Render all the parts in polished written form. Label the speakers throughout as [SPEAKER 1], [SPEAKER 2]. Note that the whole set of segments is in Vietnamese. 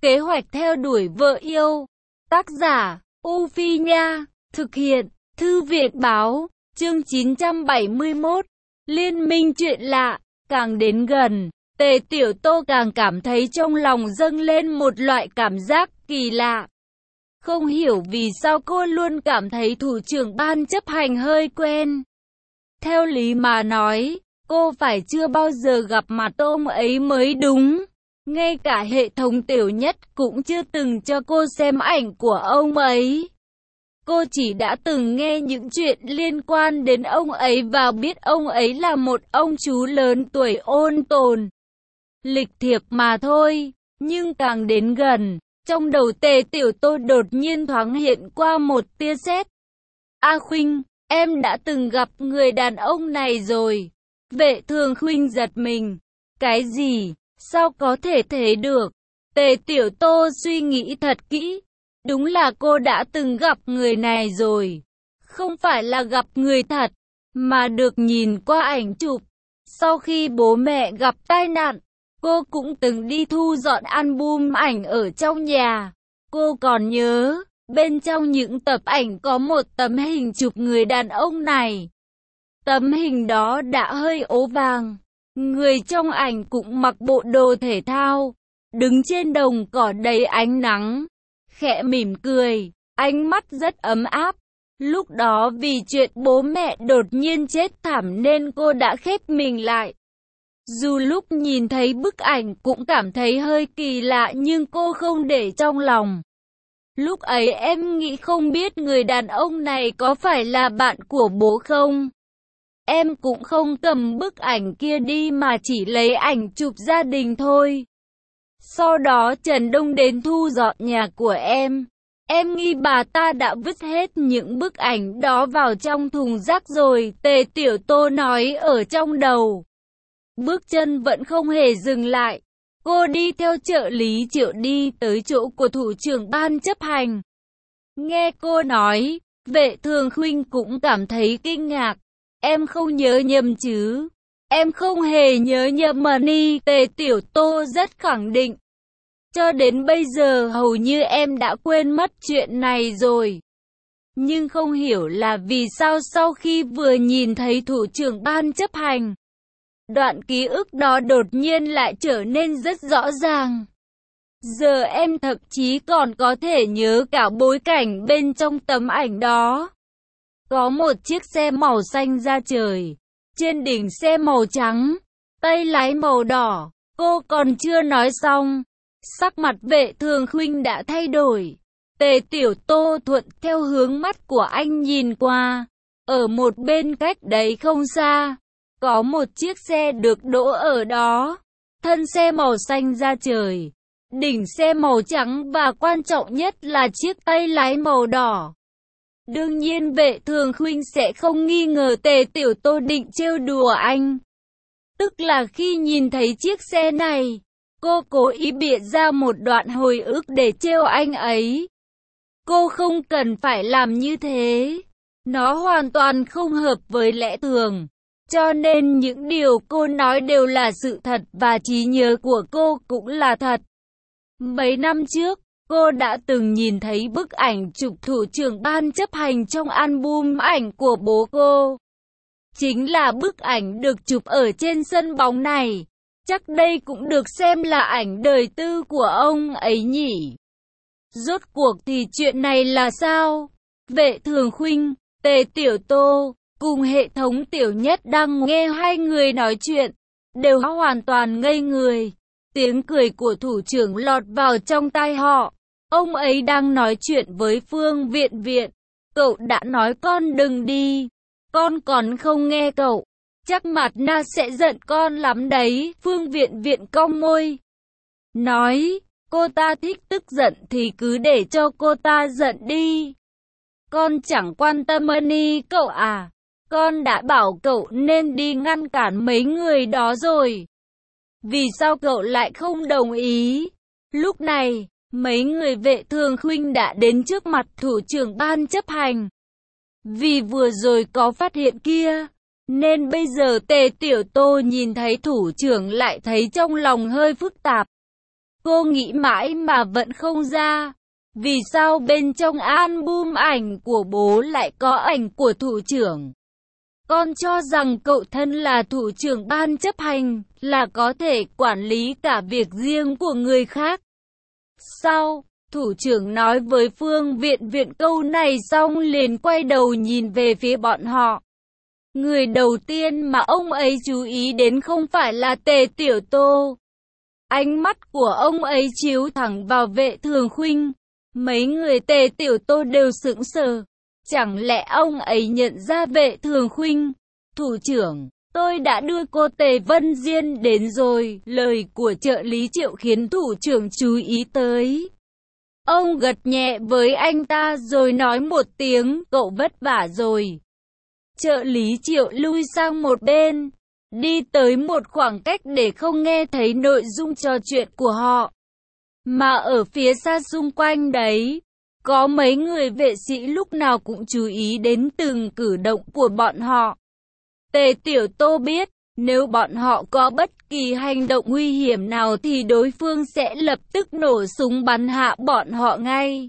[SPEAKER 1] Kế hoạch theo đuổi vợ yêu. Tác giả, U Phi Nha. Thực hiện, Thư viện Báo. Chương 971. Liên minh chuyện lạ. Càng đến gần, Tề Tiểu Tô càng cảm thấy trong lòng dâng lên một loại cảm giác kỳ lạ. Không hiểu vì sao cô luôn cảm thấy thủ trưởng ban chấp hành hơi quen. Theo lý mà nói, cô phải chưa bao giờ gặp mặt ông ấy mới đúng. Ngay cả hệ thống Tiểu Nhất cũng chưa từng cho cô xem ảnh của ông ấy. Cô chỉ đã từng nghe những chuyện liên quan đến ông ấy và biết ông ấy là một ông chú lớn tuổi ôn tồn, lịch thiệp mà thôi. Nhưng càng đến gần, trong đầu Tề Tiểu Tô đột nhiên thoáng hiện qua một tia sét. A Khuynh, em đã từng gặp người đàn ông này rồi. Vệ Thường Khuynh giật mình. Cái gì? Sao có thể thế được? Tề Tiểu Tô suy nghĩ thật kỹ. Đúng là cô đã từng gặp người này rồi. Không phải là gặp người thật, mà được nhìn qua ảnh chụp. Sau khi bố mẹ gặp tai nạn, cô cũng từng đi thu dọn album ảnh ở trong nhà. Cô còn nhớ, bên trong những tập ảnh có một tấm hình chụp người đàn ông này. Tấm hình đó đã hơi ố vàng. Người trong ảnh cũng mặc bộ đồ thể thao, đứng trên đồng cỏ đầy ánh nắng, khẽ mỉm cười, ánh mắt rất ấm áp. Lúc đó vì chuyện bố mẹ đột nhiên chết thảm nên cô đã khép mình lại. Dù lúc nhìn thấy bức ảnh cũng cảm thấy hơi kỳ lạ nhưng cô không để trong lòng. Lúc ấy em nghĩ không biết người đàn ông này có phải là bạn của bố không? Em cũng không cầm bức ảnh kia đi mà chỉ lấy ảnh chụp gia đình thôi. Sau đó Trần Đông đến thu dọn nhà của em. Em nghi bà ta đã vứt hết những bức ảnh đó vào trong thùng rác rồi, Tề Tiểu Tô nói ở trong đầu. Bước chân vẫn không hề dừng lại. Cô đi theo trợ lý Triệu đi tới chỗ của thủ trưởng ban chấp hành. Nghe cô nói, Vệ Thường Khuynh cũng cảm thấy kinh ngạc. Em không nhớ nhầm chứ? Em không hề nhớ nhầm mà ni, Tề Tiểu Tô rất khẳng định. Cho đến bây giờ hầu như em đã quên mất chuyện này rồi. Nhưng không hiểu là vì sao sau khi vừa nhìn thấy thủ trưởng ban chấp hành, đoạn ký ức đó đột nhiên lại trở nên rất rõ ràng. Giờ em thậm chí còn có thể nhớ cả bối cảnh bên trong tấm ảnh đó. Có một chiếc xe màu xanh da trời, trên đỉnh xe màu trắng, tay lái màu đỏ. Cô còn chưa nói xong, sắc mặt Vệ Thường Khuynh đã thay đổi. Tề Tiểu Tô thuận theo hướng mắt của anh nhìn qua. Ở một bên cách đấy không xa, có một chiếc xe được đỗ ở đó. Thân xe màu xanh da trời, đỉnh xe màu trắng và quan trọng nhất là chiếc tay lái màu đỏ. Đương nhiên Vệ Thường Khuynh sẽ không nghi ngờ Tề Tiểu Tô định trêu đùa anh. Tức là khi nhìn thấy chiếc xe này, cô cố ý bịa ra một đoạn hồi ức để trêu anh ấy. Cô không cần phải làm như thế. Nó hoàn toàn không hợp với lẽ thường. Cho nên những điều cô nói đều là sự thật và trí nhớ của cô cũng là thật. Mấy năm trước, cô đã từng nhìn thấy bức ảnh chụp thủ trưởng ban chấp hành trong album ảnh của bố cô. Chính là bức ảnh được chụp ở trên sân bóng này. Chắc đây cũng được xem là ảnh đời tư của ông ấy nhỉ. Rốt cuộc thì chuyện này là sao? Vệ Thường Khuynh, Tề Tiểu Tô cùng hệ thống Tiểu Nhất đang nghe hai người nói chuyện, đều hoàn toàn ngây người. Tiếng cười của thủ trưởng lọt vào trong tai họ. Ông ấy đang nói chuyện với Phương Viện Viện. Cậu đã nói con đừng đi. Con còn không nghe cậu. Chắc Mạt Na sẽ giận con lắm đấy. Phương Viện Viện cong môi, nói, cô ta thích tức giận thì cứ để cho cô ta giận đi. Con chẳng quan tâm ni cậu à. Con đã bảo cậu nên đi ngăn cản mấy người đó rồi. Vì sao cậu lại không đồng ý? Lúc này, mấy người Vệ Thường Khuynh đã đến trước mặt thủ trưởng ban chấp hành. Vì vừa rồi có phát hiện kia, nên bây giờ Tề Tiểu Tô nhìn thấy thủ trưởng lại thấy trong lòng hơi phức tạp. Cô nghĩ mãi mà vẫn không ra. Vì sao bên trong album ảnh của bố lại có ảnh của thủ trưởng? Con cho rằng cậu thân là thủ trưởng ban chấp hành, là có thể quản lý cả việc riêng của người khác. Sau, thủ trưởng nói với Phương Viện Viện câu này xong liền quay đầu nhìn về phía bọn họ. Người đầu tiên mà ông ấy chú ý đến không phải là Tề Tiểu Tô. Ánh mắt của ông ấy chiếu thẳng vào Vệ Thường Khuynh. Mấy người Tề Tiểu Tô đều sững sờ. Chẳng lẽ ông ấy nhận ra Vệ Thường Khuynh? Thủ trưởng, tôi đã đưa cô Tề Vân Diên đến rồi. Lời của trợ lý Triệu khiến thủ trưởng chú ý tới. Ông gật nhẹ với anh ta rồi nói một tiếng, cậu vất vả rồi. Trợ lý Triệu lui sang một bên, đi tới một khoảng cách để không nghe thấy nội dung trò chuyện của họ. Mà ở phía xa xung quanh đấy, có mấy người vệ sĩ lúc nào cũng chú ý đến từng cử động của bọn họ. Tề Tiểu Tô biết, nếu bọn họ có bất kỳ hành động nguy hiểm nào thì đối phương sẽ lập tức nổ súng bắn hạ bọn họ ngay.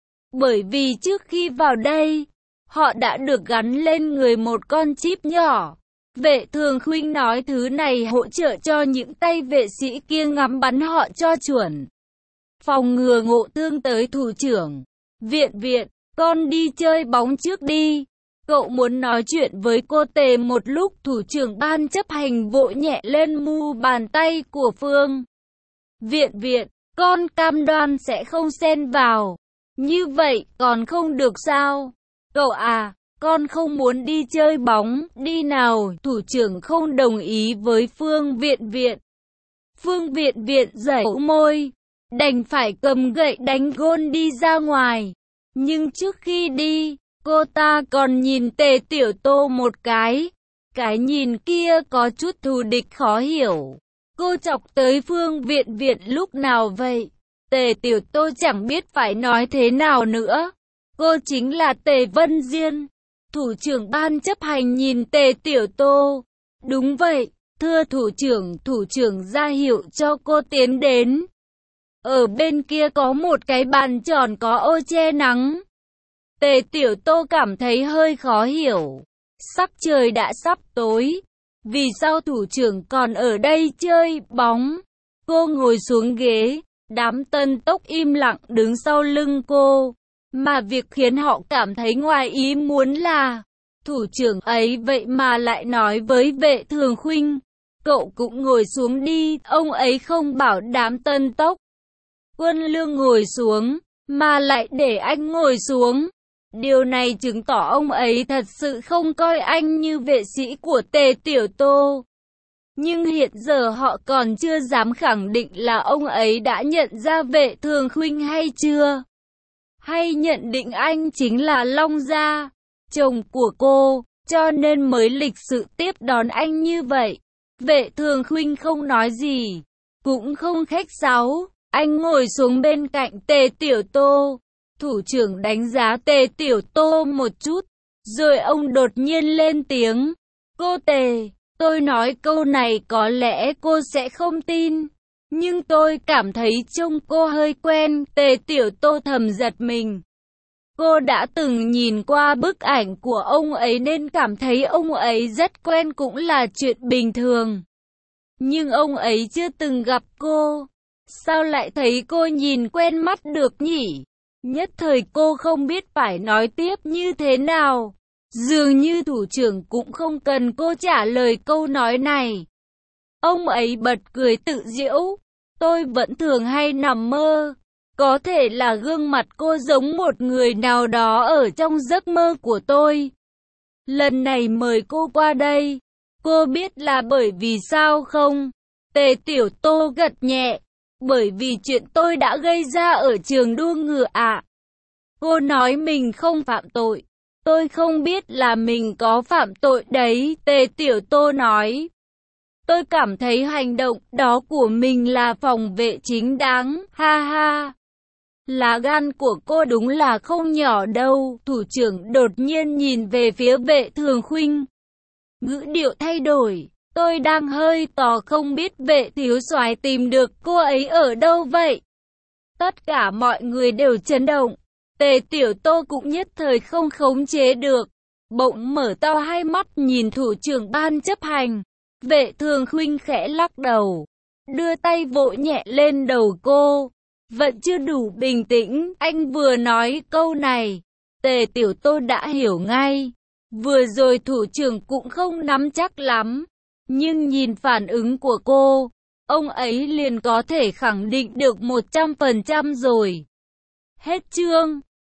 [SPEAKER 1] Bởi vì trước khi vào đây, họ đã được gắn lên người một con chip nhỏ. Vệ Thường Khuynh nói thứ này hỗ trợ cho những tay vệ sĩ kia ngắm bắn họ cho chuẩn. Phòng ngừa ngộ thương tới thủ trưởng. Viện, con đi chơi bóng trước đi. Cậu muốn nói chuyện với cô Tề một lúc. Thủ trưởng ban chấp hành vỗ nhẹ lên mu bàn tay của Phương. Viện, con cam đoan sẽ không xen vào. Như vậy còn không được sao? Cậu à, con không muốn đi chơi bóng, đi nào. Thủ trưởng không đồng ý với Phương Viện. Phương Viện giãy môi, đành phải cầm gậy đánh gôn đi ra ngoài. Nhưng trước khi đi, cô ta còn nhìn Tề Tiểu Tô một cái. Cái nhìn kia có chút thù địch khó hiểu. Cô chọc tới Phương Viện lúc nào vậy? Tề Tiểu Tô chẳng biết phải nói thế nào nữa. Cô chính là Tề Vân Diên. Thủ trưởng ban chấp hành nhìn Tề Tiểu Tô. Đúng vậy, thưa thủ trưởng ra hiệu cho cô tiến đến. Ở bên kia có một cái bàn tròn có ô che nắng. Tề Tiểu Tô cảm thấy hơi khó hiểu. Sắc trời đã sắp tối. Vì sao thủ trưởng còn ở đây chơi bóng? Cô ngồi xuống ghế. Đám tân tốc im lặng đứng sau lưng cô. Mà việc khiến họ cảm thấy ngoài ý muốn là thủ trưởng ấy vậy mà lại nói với Vệ Thường Khuynh. Cậu cũng ngồi xuống đi. Ông ấy không bảo đám tân tốc Quân Lương ngồi xuống, mà lại để anh ngồi xuống. Điều này chứng tỏ ông ấy thật sự không coi anh như vệ sĩ của Tề Tiểu Tô. Nhưng hiện giờ họ còn chưa dám khẳng định là ông ấy đã nhận ra Vệ Thường Khuynh hay chưa. Hay nhận định anh chính là Long Gia, chồng của cô, cho nên mới lịch sự tiếp đón anh như vậy. Vệ Thường Khuynh không nói gì, cũng không khách sáo. Anh ngồi xuống bên cạnh Tề Tiểu Tô. Thủ trưởng đánh giá Tề Tiểu Tô một chút, rồi ông đột nhiên lên tiếng. Cô Tề, tôi nói câu này có lẽ cô sẽ không tin, nhưng tôi cảm thấy trông cô hơi quen. Tề Tiểu Tô thầm giật mình. Cô đã từng nhìn qua bức ảnh của ông ấy nên cảm thấy ông ấy rất quen cũng là chuyện bình thường. Nhưng ông ấy chưa từng gặp cô. Sao lại thấy cô nhìn quen mắt được nhỉ? Nhất thời cô không biết phải nói tiếp như thế nào. Dường như thủ trưởng cũng không cần cô trả lời câu nói này. Ông ấy bật cười tự giễu. Tôi vẫn thường hay nằm mơ. Có thể là gương mặt cô giống một người nào đó ở trong giấc mơ của tôi. Lần này mời cô qua đây. Cô biết là bởi vì sao không? Tề Tiểu Tô gật nhẹ. Bởi vì chuyện tôi đã gây ra ở trường đua ngựa ạ. Cô nói mình không phạm tội. Tôi không biết là mình có phạm tội đấy. Tề Tiểu Tô nói. Tôi cảm thấy hành động đó của mình là phòng vệ chính đáng. Ha ha. Lá gan của cô đúng là không nhỏ đâu. Thủ trưởng đột nhiên nhìn về phía Vệ Thường Khuynh. Ngữ điệu thay đổi. Tôi đang hơi tò không biết Vệ thiếu soái tìm được cô ấy ở đâu vậy. Tất cả mọi người đều chấn động. Tề Tiểu Tô cũng nhất thời không khống chế được. Bỗng mở to hai mắt nhìn thủ trưởng ban chấp hành. Vệ Thường Khuynh khẽ lắc đầu, đưa tay vỗ nhẹ lên đầu cô. Vẫn chưa đủ bình tĩnh, anh vừa nói câu này. Tề Tiểu Tô đã hiểu ngay. Vừa rồi thủ trưởng cũng không nắm chắc lắm. Nhưng nhìn phản ứng của cô, ông ấy liền có thể khẳng định được 100% rồi. Hết chương.